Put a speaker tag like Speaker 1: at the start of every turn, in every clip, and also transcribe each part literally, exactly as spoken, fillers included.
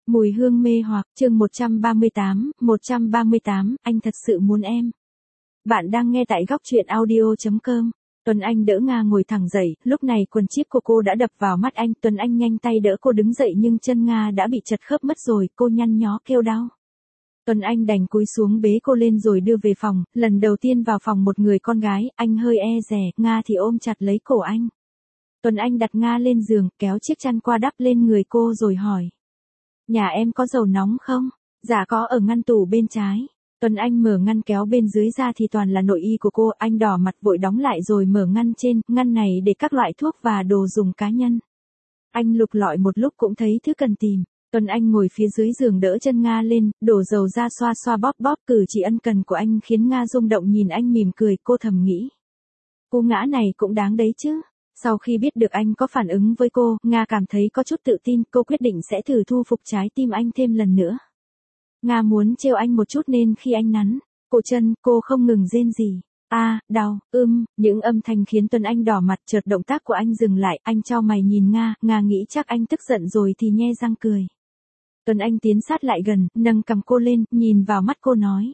Speaker 1: Mùi hương mê hoặc, chương một trăm ba mươi tám, một trăm ba mươi tám, anh thật sự muốn em. Bạn đang nghe tại góc truyện audio chấm com. Tuấn Anh đỡ Nga ngồi thẳng dậy, lúc này quần chiếc của cô đã đập vào mắt anh. Tuấn Anh nhanh tay đỡ cô đứng dậy nhưng chân Nga đã bị chật khớp mất rồi, cô nhăn nhó kêu đau. Tuấn Anh đành cúi xuống bế cô lên rồi đưa về phòng, lần đầu tiên vào phòng một người con gái, anh hơi e dè, Nga thì ôm chặt lấy cổ anh. Tuấn Anh đặt Nga lên giường, kéo chiếc chăn qua đắp lên người cô rồi hỏi. Nhà em có dầu nóng không? Dạ có, ở ngăn tủ bên trái. Tuấn Anh mở ngăn kéo bên dưới ra thì toàn là nội y của cô, anh đỏ mặt vội đóng lại rồi mở ngăn trên, ngăn này để các loại thuốc và đồ dùng cá nhân. Anh lục lọi một lúc cũng thấy thứ cần tìm. Tuấn Anh ngồi phía dưới giường đỡ chân Nga lên, đổ dầu ra xoa xoa bóp bóp, cử chỉ ân cần của anh khiến Nga rung động nhìn anh mỉm cười, cô thầm nghĩ. Cú ngã này cũng đáng đấy chứ. Sau khi biết được anh có phản ứng với cô, Nga cảm thấy có chút tự tin, cô quyết định sẽ thử thu phục trái tim anh thêm lần nữa. Nga muốn trêu anh một chút nên khi anh nắn cổ chân, cô không ngừng rên rỉ. A, à, đau, ưm, những âm thanh khiến Tuấn Anh đỏ mặt, chợt động tác của anh dừng lại, anh chau mày nhìn Nga, Nga nghĩ chắc anh tức giận rồi thì nhe răng cười. Tuấn Anh tiến sát lại gần, nâng cầm cô lên, nhìn vào mắt cô nói.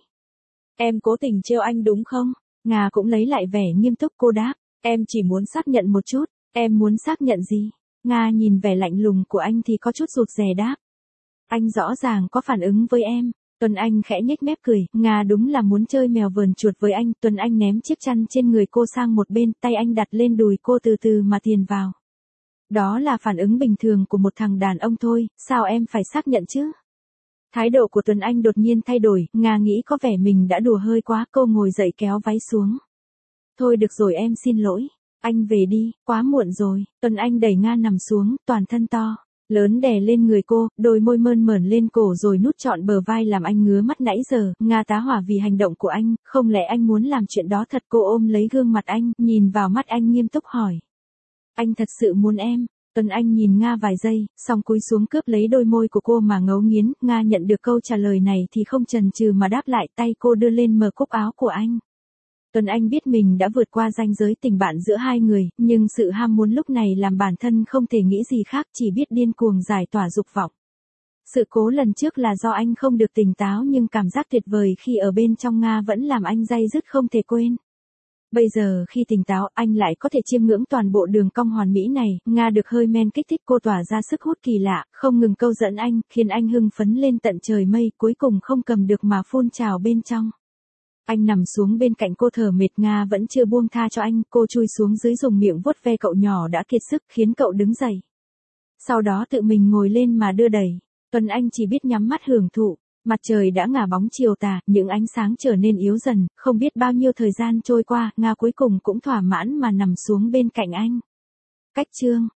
Speaker 1: Em cố tình trêu anh đúng không? Nga cũng lấy lại vẻ nghiêm túc, cô đáp. Em chỉ muốn xác nhận một chút. Em muốn xác nhận gì? Nga nhìn vẻ lạnh lùng của anh thì có chút rụt rè đáp. Anh rõ ràng có phản ứng với em. Tuấn Anh khẽ nhếch mép cười, Nga đúng là muốn chơi mèo vờn chuột với anh. Tuấn Anh ném chiếc chăn trên người cô sang một bên, tay anh đặt lên đùi cô từ từ mà tiền vào. Đó là phản ứng bình thường của một thằng đàn ông thôi, sao em phải xác nhận chứ? Thái độ của Tuấn Anh đột nhiên thay đổi, Nga nghĩ có vẻ mình đã đùa hơi quá, cô ngồi dậy kéo váy xuống. Thôi được rồi, em xin lỗi. Anh về đi, quá muộn rồi. Tuấn Anh đẩy Nga nằm xuống, toàn thân to lớn đè lên người cô, đôi môi mơn mởn lên cổ rồi nút trọn bờ vai làm anh ngứa mắt nãy giờ. Nga tá hỏa vì hành động của anh, không lẽ anh muốn làm chuyện đó thật? Cô ôm lấy gương mặt anh, nhìn vào mắt anh nghiêm túc hỏi. Anh thật sự muốn em? Tuấn Anh nhìn Nga vài giây, xong cúi xuống cướp lấy đôi môi của cô mà ngấu nghiến. Nga nhận được câu trả lời này thì không chần chừ mà đáp lại, tay cô đưa lên mở cúc áo của anh. Tuấn Anh biết mình đã vượt qua ranh giới tình bạn giữa hai người, nhưng sự ham muốn lúc này làm bản thân không thể nghĩ gì khác, chỉ biết điên cuồng giải tỏa dục vọng. Sự cố lần trước là do anh không được tỉnh táo, nhưng cảm giác tuyệt vời khi ở bên trong Nga vẫn làm anh day dứt không thể quên. Bây giờ khi tỉnh táo, anh lại có thể chiêm ngưỡng toàn bộ đường cong hoàn mỹ này. Nga được hơi men kích thích, cô tỏa ra sức hút kỳ lạ, không ngừng câu dẫn anh, khiến anh hưng phấn lên tận trời mây, cuối cùng không cầm được mà phun trào bên trong. Anh nằm xuống bên cạnh cô thở mệt, Nga vẫn chưa buông tha cho anh, cô chui xuống dưới dùng miệng vuốt ve cậu nhỏ đã kiệt sức, khiến cậu đứng dậy. Sau đó tự mình ngồi lên mà đưa đẩy. Tuấn Anh chỉ biết nhắm mắt hưởng thụ. Mặt trời đã ngả bóng chiều tà, những ánh sáng trở nên yếu dần, không biết bao nhiêu thời gian trôi qua, Nga cuối cùng cũng thỏa mãn mà nằm xuống bên cạnh anh. Cách chương